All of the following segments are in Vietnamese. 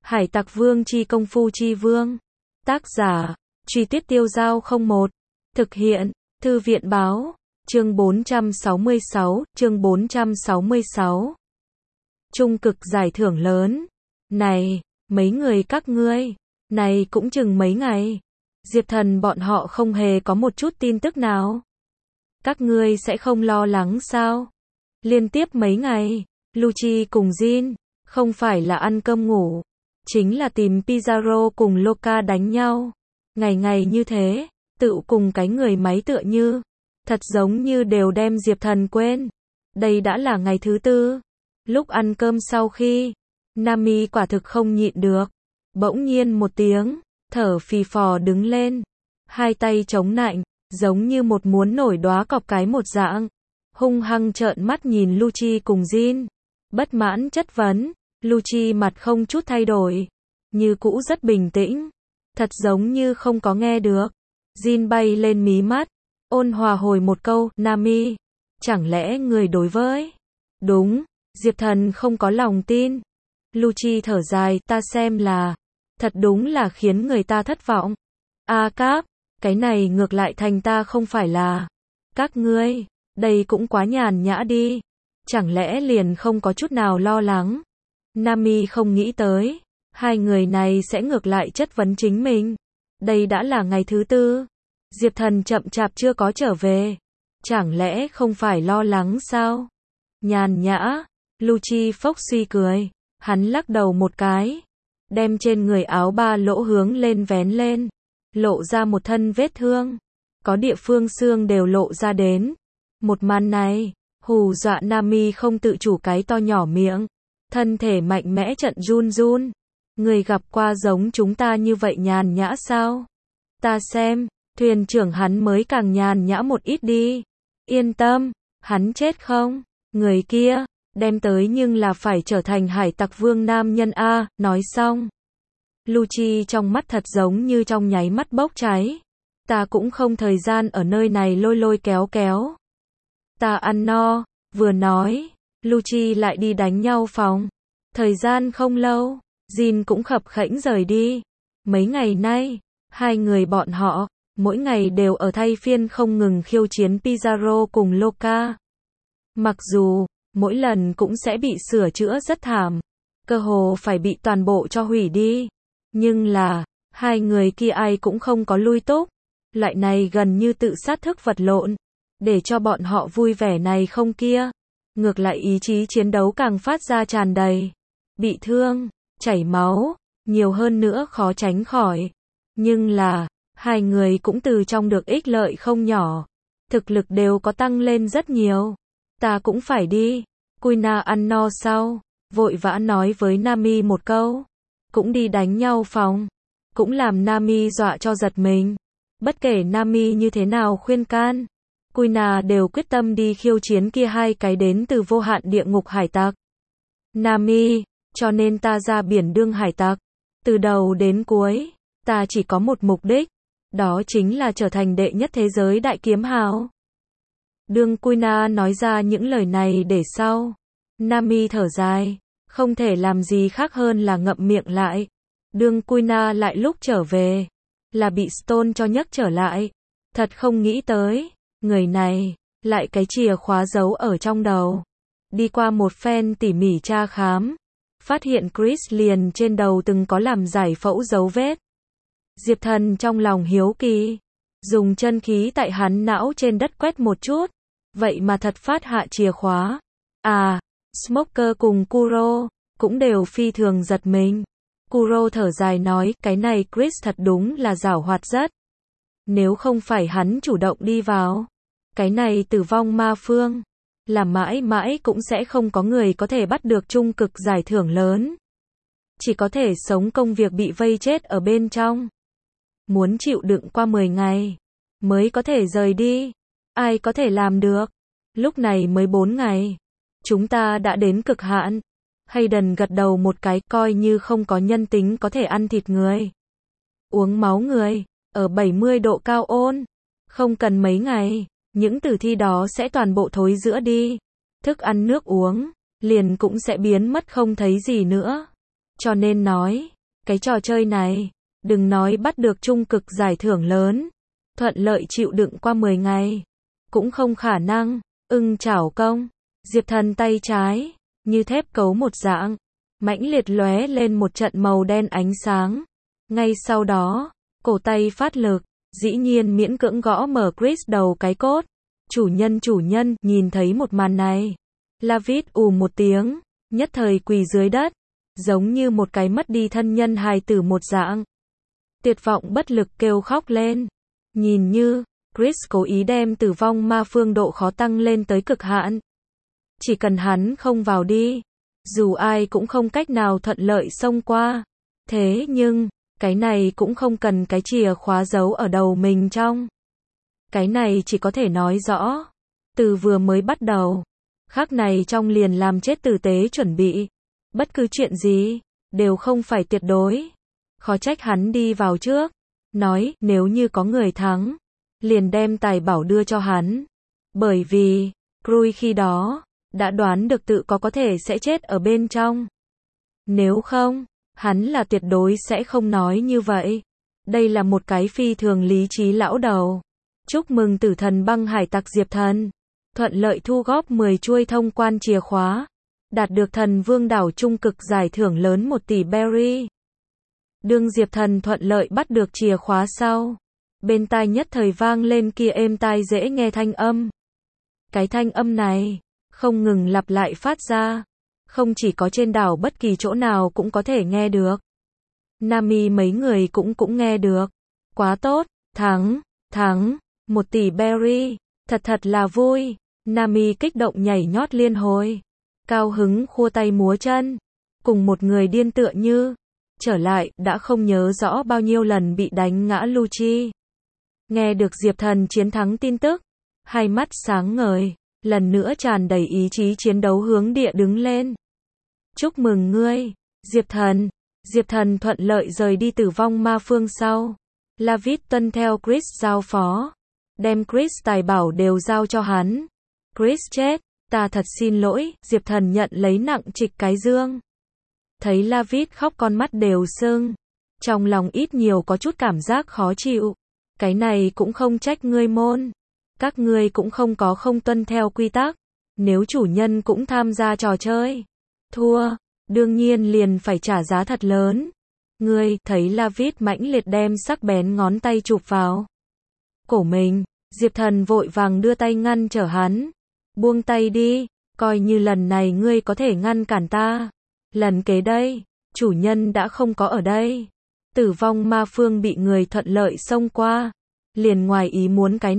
Hải Tặc Vương chi công phu chi vương. Tác giả, Truy Tuyết Tiêu Dao 01. Thực hiện, Thư viện Báo. Chương 466, chương 466. Trung cực giải thưởng lớn. Này, mấy người các ngươi, này cũng chừng mấy ngày. Diệp Thần bọn họ không hề có một chút tin tức nào. Các ngươi sẽ không lo lắng sao? Liên tiếp mấy ngày, Lucci cùng Jin, không phải là ăn cơm ngủ, chính là tìm Pizarro cùng Loka đánh nhau. Ngày ngày như thế, tự cùng cái người máy tựa như, thật giống như đều đem Diệp Thần quên. Đây đã là ngày thứ tư. Lúc ăn cơm sau khi, Nami quả thực không nhịn được. Bỗng nhiên một tiếng, thở phì phò đứng lên. Hai tay chống nạnh, giống như một muốn nổi đóa cọc cái một dạng. Hung hăng trợn mắt nhìn Lucci cùng Jin. Bất mãn chất vấn. Lucci mặt không chút thay đổi, như cũ rất bình tĩnh, thật giống như không có nghe được. Jin bay lên mí mắt, ôn hòa hồi một câu, Nami, chẳng lẽ người đối với? Đúng, Diệp Thần không có lòng tin. Lucci thở dài, ta xem là, thật đúng là khiến người ta thất vọng. Cap, cái này ngược lại thành ta không phải là. Các ngươi, đây cũng quá nhàn nhã đi. Chẳng lẽ liền không có chút nào lo lắng? Nami không nghĩ tới, hai người này sẽ ngược lại chất vấn chính mình. Đây đã là ngày thứ tư. Diệp Thần chậm chạp chưa có trở về. Chẳng lẽ không phải lo lắng sao? Nhàn nhã, Lucci phốc suy cười. Hắn lắc đầu một cái, đem trên người áo ba lỗ hướng lên vén lên, lộ ra một thân vết thương. Có địa phương xương đều lộ ra đến. Một màn này, hù dọa Nami không tự chủ cái to nhỏ miệng. Thân thể mạnh mẽ trận run run. Người gặp qua giống chúng ta như vậy nhàn nhã sao? Ta xem, thuyền trưởng hắn mới càng nhàn nhã một ít đi. Yên tâm, hắn chết không? Người kia, đem tới nhưng là phải trở thành hải tặc vương nam nhân A, nói xong. Lucci trong mắt thật giống như trong nháy mắt bốc cháy. Ta cũng không thời gian ở nơi này lôi lôi kéo kéo. Ta ăn no, vừa nói. Lucci lại đi đánh nhau phòng. Thời gian không lâu, Jin cũng khập khễnh rời đi. Mấy ngày nay, hai người bọn họ, mỗi ngày đều ở thay phiên không ngừng khiêu chiến Pizarro cùng Loka. Mặc dù, mỗi lần cũng sẽ bị sửa chữa rất thảm, cơ hồ phải bị toàn bộ cho hủy đi. Nhưng là, hai người kia ai cũng không có lui túc. Loại này gần như tự sát thức vật lộn, để cho bọn họ vui vẻ này không kia. Ngược lại ý chí chiến đấu càng phát ra tràn đầy. Bị thương, chảy máu, nhiều hơn nữa khó tránh khỏi. Nhưng là, hai người cũng từ trong được ích lợi không nhỏ. Thực lực đều có tăng lên rất nhiều. Ta cũng phải đi. Kuina ăn no sau, vội vã nói với Nami một câu. Cũng đi đánh nhau phòng. Cũng làm Nami dọa cho giật mình. Bất kể Nami như thế nào khuyên can, Kuina đều quyết tâm đi khiêu chiến kia hai cái đến từ vô hạn địa ngục hải tặc. Nami, cho nên ta ra biển đương hải tặc. Từ đầu đến cuối, ta chỉ có một mục đích. Đó chính là trở thành đệ nhất thế giới đại kiếm hào. Đương Kuina nói ra những lời này để sau. Nami thở dài, không thể làm gì khác hơn là ngậm miệng lại. Đương Kuina lại lúc trở về, là bị Stone cho nhấc trở lại. Thật không nghĩ tới, người này, lại cái chìa khóa giấu ở trong đầu. Đi qua một phen tỉ mỉ tra khám, phát hiện Chris liền trên đầu từng có làm giải phẫu dấu vết. Diệp Thần trong lòng hiếu kỳ, dùng chân khí tại hắn não trên đất quét một chút, vậy mà thật phát hạ chìa khóa. Smoker cùng Kuro, cũng đều phi thường giật mình. Kuro thở dài nói, cái này Chris thật đúng là giảo hoạt rất. Nếu không phải hắn chủ động đi vào, cái này tử vong ma phương, là mãi mãi cũng sẽ không có người có thể bắt được trung cực giải thưởng lớn. Chỉ có thể sống công việc bị vây chết ở bên trong. Muốn chịu đựng qua 10 ngày, mới có thể rời đi. Ai có thể làm được? Lúc này mới 4 ngày. Chúng ta đã đến cực hạn. Hayden gật đầu một cái, coi như không có nhân tính có thể ăn thịt người. Uống máu người, ở 70 độ cao ôn. Không cần mấy ngày, những tử thi đó sẽ toàn bộ thối rữa đi. Thức ăn nước uống, liền cũng sẽ biến mất không thấy gì nữa. Cho nên nói, Cái trò chơi này, đừng nói bắt được trung cực giải thưởng lớn, thuận lợi chịu đựng qua 10 ngày, cũng không khả năng. Ưng chảo công, Diệp Thần tay trái, như thép cấu một dạng, mãnh liệt lóe lên một trận màu đen ánh sáng. Ngay sau đó, cổ tay phát lực, dĩ nhiên miễn cưỡng gõ mở Chris đầu cái cốt. Chủ nhân, nhìn thấy một màn này. Lavid ù một tiếng, nhất thời quỳ dưới đất, giống như một cái mất đi thân nhân hài tử một dạng. Tuyệt vọng bất lực kêu khóc lên. Nhìn như, Chris cố ý đem tử vong ma phương độ khó tăng lên tới cực hạn. Chỉ cần hắn không vào đi, dù ai cũng không cách nào thuận lợi xông qua. Thế nhưng, cái này cũng không cần cái chìa khóa giấu ở đầu mình trong. Cái này chỉ có thể nói rõ, từ vừa mới bắt đầu, khắc này trong liền làm chết tử tế chuẩn bị. Bất cứ chuyện gì, đều không phải tuyệt đối. Khó trách hắn đi vào trước, nói nếu như có người thắng, liền đem tài bảo đưa cho hắn. Bởi vì, Krui khi đó, đã đoán được tự có thể sẽ chết ở bên trong. Nếu không, hắn là tuyệt đối sẽ không nói như vậy. Đây là một cái phi thường lý trí lão đầu. Chúc mừng tử thần băng hải tặc Diệp Thần. Thuận lợi thu góp 10 chuôi thông quan chìa khóa. Đạt được thần vương đảo trung cực giải thưởng lớn 1 tỷ berry. Đương Diệp Thần thuận lợi bắt được chìa khóa sau. Bên tai nhất thời vang lên kia êm tai dễ nghe thanh âm. Cái thanh âm này, không ngừng lặp lại phát ra. Không chỉ có trên đảo bất kỳ chỗ nào cũng có thể nghe được. Nami mấy người cũng nghe được. Quá tốt, thắng, 1 tỷ berry, thật là vui. Nami kích động nhảy nhót liên hồi. Cao hứng khua tay múa chân. Cùng một người điên tựa như. Trở lại, đã không nhớ rõ bao nhiêu lần bị đánh ngã Lucci. Nghe được Diệp Thần chiến thắng tin tức. Hai mắt sáng ngời. Lần nữa tràn đầy ý chí chiến đấu hướng địa đứng lên. Chúc mừng ngươi, Diệp Thần. Diệp Thần thuận lợi rời đi tử vong ma phương sau. Lavid tuân theo Chris giao phó. Đem Chris tài bảo đều giao cho hắn. Chris chết, ta thật xin lỗi. Diệp Thần nhận lấy nặng trịch cái dương. Thấy Lavid khóc con mắt đều sưng. Trong lòng ít nhiều có chút cảm giác khó chịu. Cái này cũng không trách ngươi môn. Các ngươi cũng không tuân theo quy tắc. Nếu chủ nhân cũng tham gia trò chơi, thua, đương nhiên liền phải trả giá thật lớn. Ngươi, thấy Lavid mãnh liệt đem sắc bén ngón tay chụp vào cổ mình, Diệp Thần vội vàng đưa tay ngăn trở hắn. Buông tay đi, coi như lần này ngươi có thể ngăn cản ta. Lần kế đây, chủ nhân đã không có ở đây. Tử vong ma phương bị người thuận lợi xông qua. Liền ngoài ý muốn cái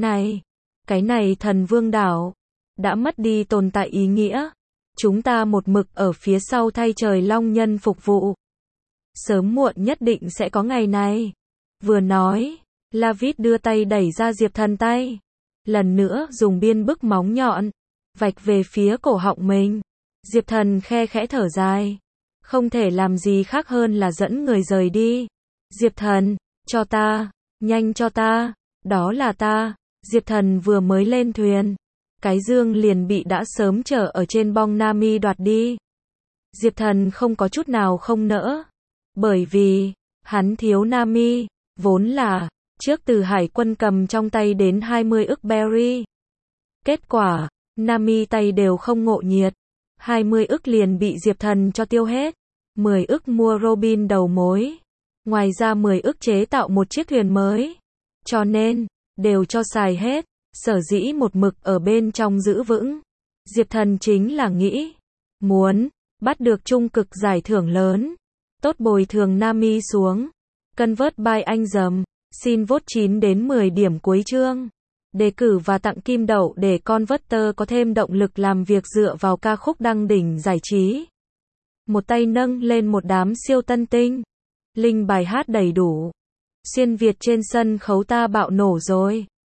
này thần vương đảo đã mất đi tồn tại ý nghĩa. Chúng ta một mực ở phía sau thay trời long nhân phục vụ. Sớm muộn nhất định sẽ có ngày này. Vừa nói, Lavid đưa tay đẩy ra Diệp Thần tay. Lần nữa dùng biên bức móng nhọn, vạch về phía cổ họng mình. Diệp Thần khe khẽ thở dài. Không thể làm gì khác hơn là dẫn người rời đi. Diệp Thần, cho ta, nhanh cho ta, đó là ta. Diệp Thần vừa mới lên thuyền. Cái dương liền bị đã sớm chở ở trên bong Nami đoạt đi. Diệp Thần không có chút nào không nỡ. Bởi vì, hắn thiếu Nami, vốn là, trước từ hải quân cầm trong tay đến 20 ức berry. Kết quả, Nami tay đều không ngộ nhiệt. 20 ức liền bị Diệp Thần cho tiêu hết. 10 ức mua Robin đầu mối. Ngoài ra 10 ức chế tạo một chiếc thuyền mới. Cho nên, đều cho xài hết. Sở dĩ một mực ở bên trong giữ vững. Diệp Thần chính là nghĩ, muốn bắt được trung cực giải thưởng lớn. Tốt bồi thường Nami xuống. Convert by anh dầm. Xin vote 9 đến 10 điểm cuối chương. Đề cử và tặng kim đậu để Converter có thêm động lực làm việc dựa vào ca khúc đăng đỉnh giải trí. Một tay nâng lên một đám siêu tân tinh. Link bài hát đầy đủ. Xuyên Việt trên sân khấu ta bạo nổ rồi.